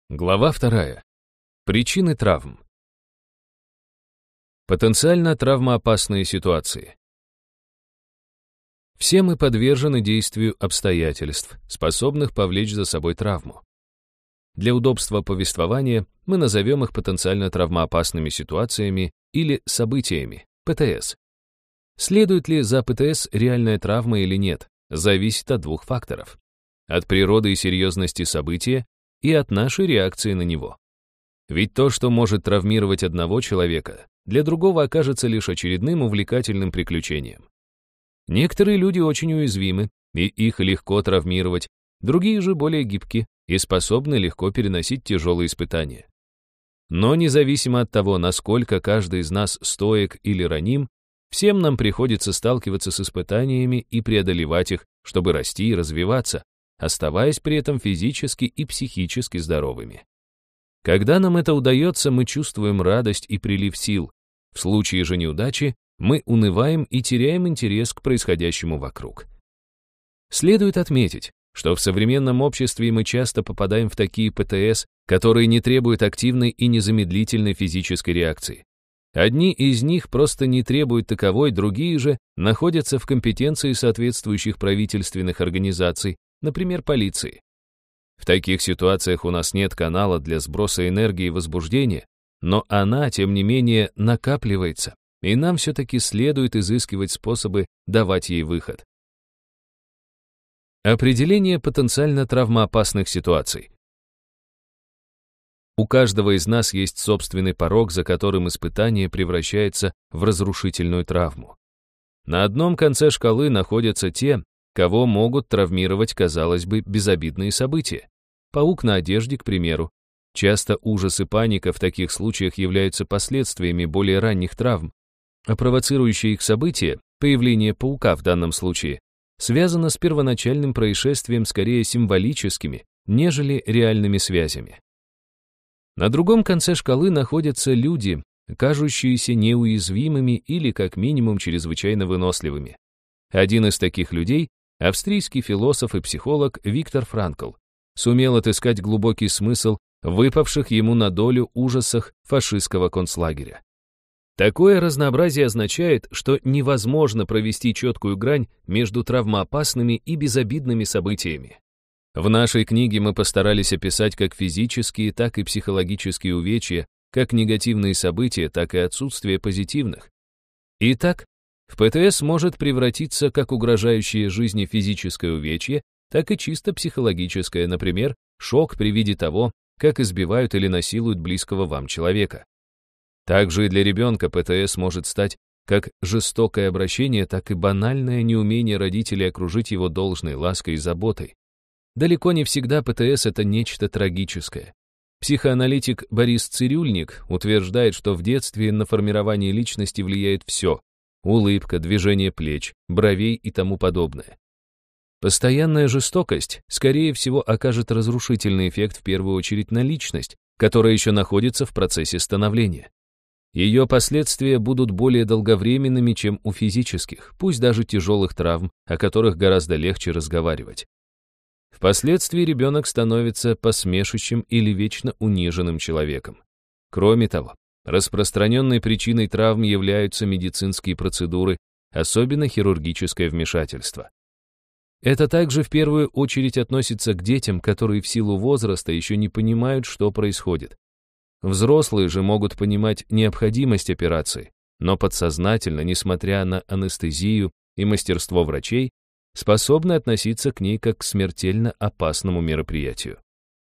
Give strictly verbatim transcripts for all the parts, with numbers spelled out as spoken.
Глава вторая. Причины травм. Потенциально травмоопасные ситуации. Все мы подвержены действию обстоятельств, способных повлечь за собой травму. Для удобства повествования мы назовем их потенциально травмоопасными ситуациями или событиями, ПТС. Следует ли за ПТС реальная травма или нет, зависит от двух факторов. От природы и серьезности события и от нашей реакции на него. Ведь то, что может травмировать одного человека, для другого окажется лишь очередным увлекательным приключением. Некоторые люди очень уязвимы, и их легко травмировать, другие же более гибки и способны легко переносить тяжелые испытания. Но независимо от того, насколько каждый из нас стоек или раним, всем нам приходится сталкиваться с испытаниями и преодолевать их, чтобы расти и развиваться, оставаясь при этом физически и психически здоровыми. Когда нам это удается, мы чувствуем радость и прилив сил. В случае же неудачи мы унываем и теряем интерес к происходящему вокруг. Следует отметить, что в современном обществе мы часто попадаем в такие ПТС, которые не требуют активной и незамедлительной физической реакции. Одни из них просто не требуют таковой, другие же находятся в компетенции соответствующих правительственных организаций, например, полиции. В таких ситуациях у нас нет канала для сброса энергии и возбуждения, но она, тем не менее, накапливается, и нам все-таки следует изыскивать способы давать ей выход. Определение потенциально травмоопасных ситуаций. У каждого из нас есть собственный порог, за которым испытание превращается в разрушительную травму. На одном конце шкалы находятся те, кого могут травмировать, казалось бы, безобидные события. Паук на одежде, к примеру. Часто ужас и паника в таких случаях являются последствиями более ранних травм, а провоцирующее их событие, появление паука в данном случае, связано с первоначальным происшествием скорее символическими, нежели реальными связями. На другом конце шкалы находятся люди, кажущиеся неуязвимыми или, как минимум, чрезвычайно выносливыми. Один из таких людей — австрийский философ и психолог Виктор Франкл сумел отыскать глубокий смысл в выпавших ему на долю ужасах фашистского концлагеря. Такое разнообразие означает, что невозможно провести четкую грань между травмоопасными и безобидными событиями. В нашей книге мы постарались описать как физические, так и психологические увечья, как негативные события, так и отсутствие позитивных. Итак, в ПТС может превратиться как угрожающее жизни физическое увечье, так и чисто психологическое, например, шок при виде того, как избивают или насилуют близкого вам человека. Также и для ребенка ПТС может стать как жестокое обращение, так и банальное неумение родителей окружить его должной лаской и заботой. Далеко не всегда ПТС — это нечто трагическое. Психоаналитик Борис Цирюльник утверждает, что в детстве на формирование личности влияет все — улыбка, движение плеч, бровей и тому подобное. Постоянная жестокость, скорее всего, окажет разрушительный эффект в первую очередь на личность, которая еще находится в процессе становления. Ее последствия будут более долговременными, чем у физических, пусть даже тяжелых травм, о которых гораздо легче разговаривать. Впоследствии ребенок становится посмешищем или вечно униженным человеком. Кроме того, распространенной причиной травм являются медицинские процедуры, особенно хирургическое вмешательство. Это также в первую очередь относится к детям, которые в силу возраста еще не понимают, что происходит. Взрослые же могут понимать необходимость операции, но подсознательно, несмотря на анестезию и мастерство врачей, способны относиться к ней как к смертельно опасному мероприятию.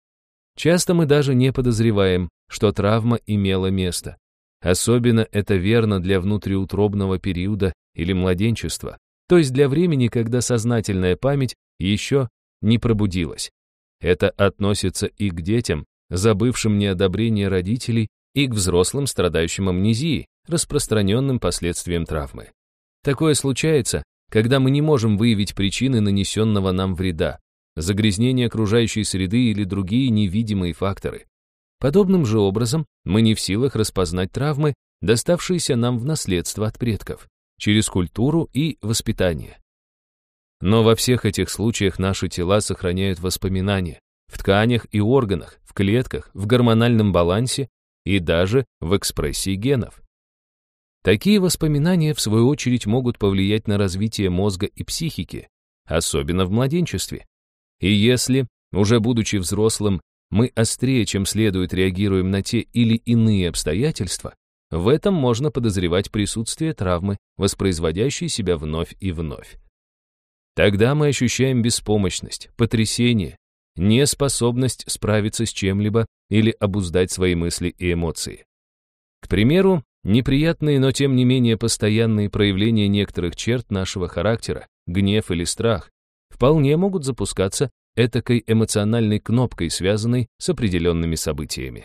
Часто мы даже не подозреваем, что травма имела место. Особенно это верно для внутриутробного периода или младенчества, то есть для времени, когда сознательная память еще не пробудилась. Это относится и к детям, забывшим неодобрение родителей, и к взрослым, страдающим амнезией, распространенным последствием травмы. Такое случается, когда мы не можем выявить причины нанесенного нам вреда, загрязнение окружающей среды или другие невидимые факторы. Подобным же образом мы не в силах распознать травмы, доставшиеся нам в наследство от предков, через культуру и воспитание. Но во всех этих случаях наши тела сохраняют воспоминания, в тканях и органах, в клетках, в гормональном балансе и даже в экспрессии генов. Такие воспоминания, в свою очередь, могут повлиять на развитие мозга и психики, особенно в младенчестве. И если, уже будучи взрослым, мы острее, чем следует, реагируем на те или иные обстоятельства, в этом можно подозревать присутствие травмы, воспроизводящей себя вновь и вновь. Тогда мы ощущаем беспомощность, потрясение, неспособность справиться с чем-либо или обуздать свои мысли и эмоции. К примеру, неприятные, но тем не менее постоянные проявления некоторых черт нашего характера, гнев или страх, вполне могут запускаться этакой эмоциональной кнопкой, связанной с определенными событиями.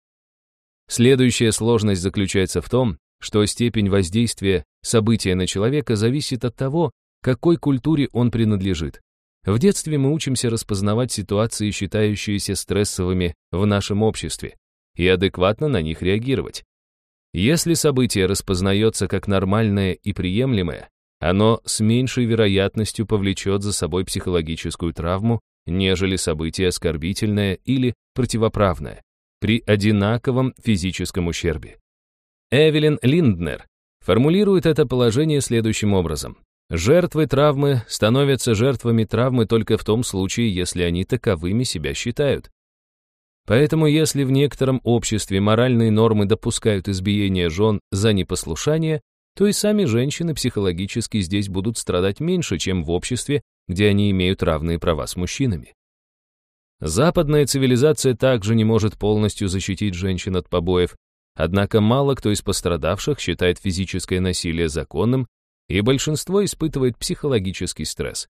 Следующая сложность заключается в том, что степень воздействия события на человека зависит от того, какой культуре он принадлежит. В детстве мы учимся распознавать ситуации, считающиеся стрессовыми в нашем обществе, и адекватно на них реагировать. Если событие распознается как нормальное и приемлемое, оно с меньшей вероятностью повлечет за собой психологическую травму, нежели событие оскорбительное или противоправное, при одинаковом физическом ущербе. Эвелин Линднер формулирует это положение следующим образом. Жертвы травмы становятся жертвами травмы только в том случае, если они таковыми себя считают. Поэтому если в некотором обществе моральные нормы допускают избиение жен за непослушание, то и сами женщины психологически здесь будут страдать меньше, чем в обществе, где они имеют равные права с мужчинами. Западная цивилизация также не может полностью защитить женщин от побоев, однако мало кто из пострадавших считает физическое насилие законным, и большинство испытывает психологический стресс.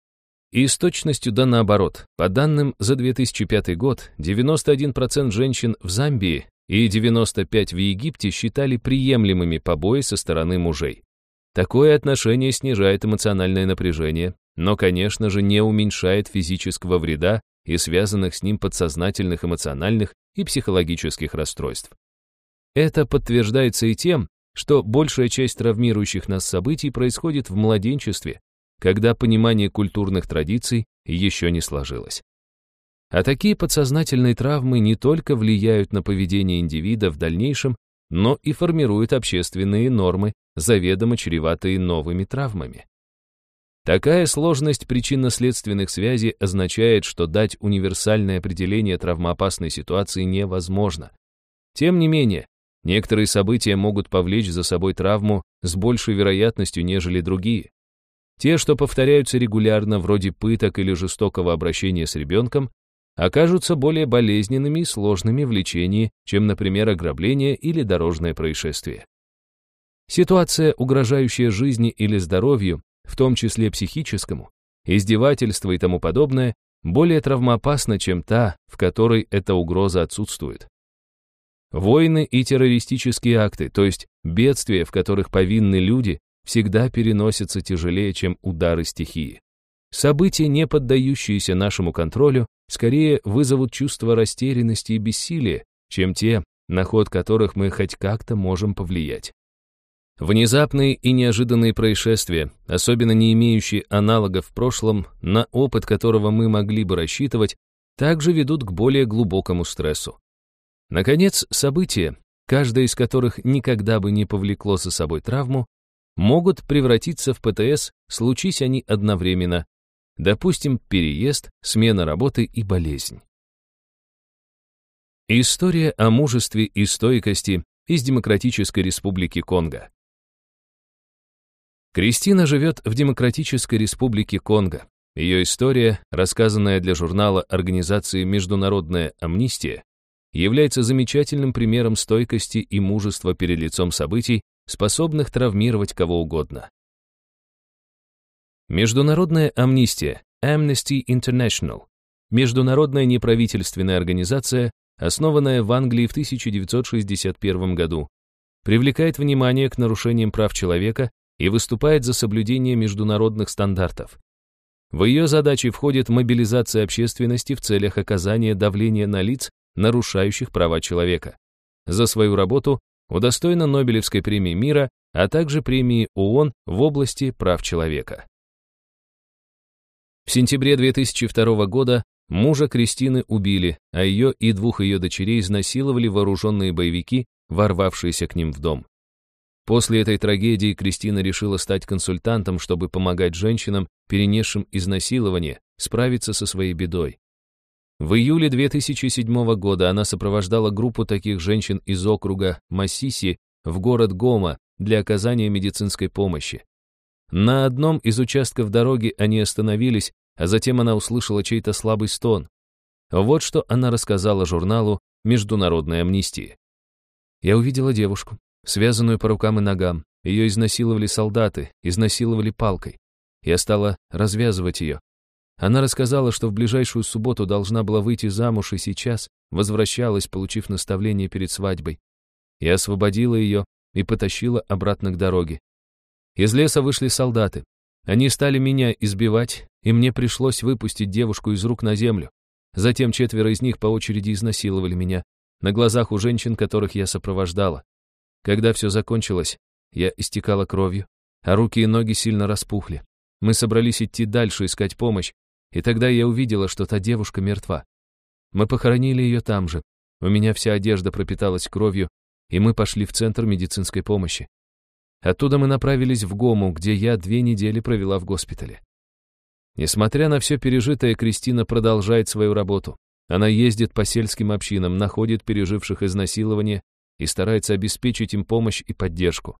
И с точностью да наоборот, по данным за две тысячи пятый год, девяносто один процент женщин в Замбии и девяносто пять процентов в Египте считали приемлемыми побои со стороны мужей. Такое отношение снижает эмоциональное напряжение, но, конечно же, не уменьшает физического вреда и связанных с ним подсознательных эмоциональных и психологических расстройств. Это подтверждается и тем, что большая часть травмирующих нас событий происходит в младенчестве, когда понимание культурных традиций еще не сложилось. А такие подсознательные травмы не только влияют на поведение индивида в дальнейшем, но и формируют общественные нормы, заведомо чреватые новыми травмами. Такая сложность причинно-следственных связей означает, что дать универсальное определение травмоопасной ситуации невозможно. Тем не менее, некоторые события могут повлечь за собой травму с большей вероятностью, нежели другие. Те, что повторяются регулярно, вроде пыток или жестокого обращения с ребенком, окажутся более болезненными и сложными в лечении, чем, например, ограбление или дорожное происшествие. Ситуация, угрожающая жизни или здоровью, в том числе психическому, издевательство и тому подобное, более травмоопасна, чем та, в которой эта угроза отсутствует. Войны и террористические акты, то есть бедствия, в которых повинны люди, всегда переносятся тяжелее, чем удары стихии. События, не поддающиеся нашему контролю, скорее вызовут чувство растерянности и бессилия, чем те, на ход которых мы хоть как-то можем повлиять. Внезапные и неожиданные происшествия, особенно не имеющие аналогов в прошлом, на опыт которого мы могли бы рассчитывать, также ведут к более глубокому стрессу. Наконец, события, каждое из которых никогда бы не повлекло за собой травму, могут превратиться в ПТС, случись они одновременно, допустим, переезд, смена работы и болезнь. История о мужестве и стойкости из Демократической Республики Конго. Кристина живет в Демократической Республике Конго. Ее история, рассказанная для журнала организации «Международная амнистия», является замечательным примером стойкости и мужества перед лицом событий, способных травмировать кого угодно. Международная амнистия, Amnesty International, международная неправительственная организация, основанная в Англии в тысяча девятьсот шестьдесят первом году, привлекает внимание к нарушениям прав человека и выступает за соблюдение международных стандартов. В ее задачи входит мобилизация общественности в целях оказания давления на лиц, нарушающих права человека. За свою работу удостоена Нобелевской премии мира, а также премии ООН в области прав человека. В сентябре две тысячи второго года Мужа Кристины убили, а ее и двух ее дочерей изнасиловали вооруженные боевики, ворвавшиеся к ним в дом. После этой трагедии Кристина решила стать консультантом, чтобы помогать женщинам, перенесшим изнасилование, справиться со своей бедой. В июле две тысячи седьмого года она сопровождала группу таких женщин из округа Массиси в город Гома для оказания медицинской помощи. На одном из участков дороги они остановились, а затем она услышала чей-то слабый стон. Вот что она рассказала журналу «Международная амнистия». «Я увидела девушку, связанную по рукам и ногам. Ее изнасиловали солдаты, изнасиловали палкой. Я стала развязывать ее. Она рассказала, что в ближайшую субботу должна была выйти замуж и сейчас возвращалась, получив наставление перед свадьбой. Я освободила ее и потащила обратно к дороге. Из леса вышли солдаты. Они стали меня избивать, и мне пришлось выпустить девушку из рук на землю. Затем четверо из них по очереди изнасиловали меня, на глазах у женщин, которых я сопровождала. Когда все закончилось, я истекала кровью, а руки и ноги сильно распухли. Мы собрались идти дальше искать помощь, и тогда я увидела, что та девушка мертва. Мы похоронили ее там же. У меня вся одежда пропиталась кровью, и мы пошли в центр медицинской помощи. Оттуда мы направились в Гому, где я две недели провела в госпитале. Несмотря на все пережитое, Кристина продолжает свою работу. Она ездит по сельским общинам, находит переживших изнасилование и старается обеспечить им помощь и поддержку.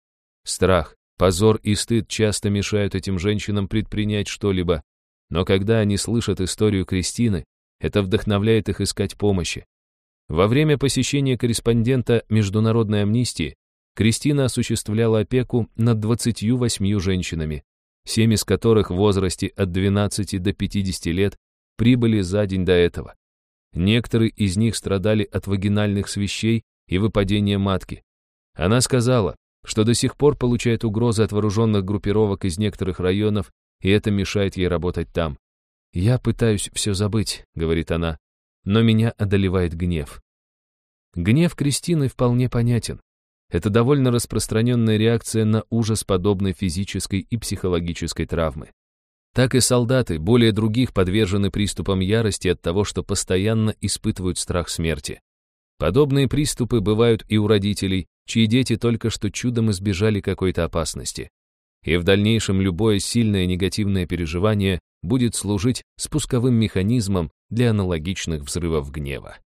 Страх, позор и стыд часто мешают этим женщинам предпринять что-либо, но когда они слышат историю Кристины, это вдохновляет их искать помощи. Во время посещения корреспондента Международной амнистии Кристина осуществляла опеку над двадцатью восьмью женщинами, семь из которых в возрасте от двенадцати до пятидесяти лет прибыли за день до этого. Некоторые из них страдали от вагинальных свищей и выпадения матки. Она сказала, что до сих пор получает угрозы от вооруженных группировок из некоторых районов, и это мешает ей работать там. «Я пытаюсь все забыть», — говорит она, — «но меня одолевает гнев». Гнев Кристины вполне понятен. Это довольно распространенная реакция на ужас подобной физической и психологической травмы. Так и солдаты, более других, подвержены приступам ярости от того, что постоянно испытывают страх смерти. Подобные приступы бывают и у родителей, чьи дети только что чудом избежали какой-то опасности. И в дальнейшем любое сильное негативное переживание будет служить спусковым механизмом для аналогичных взрывов гнева.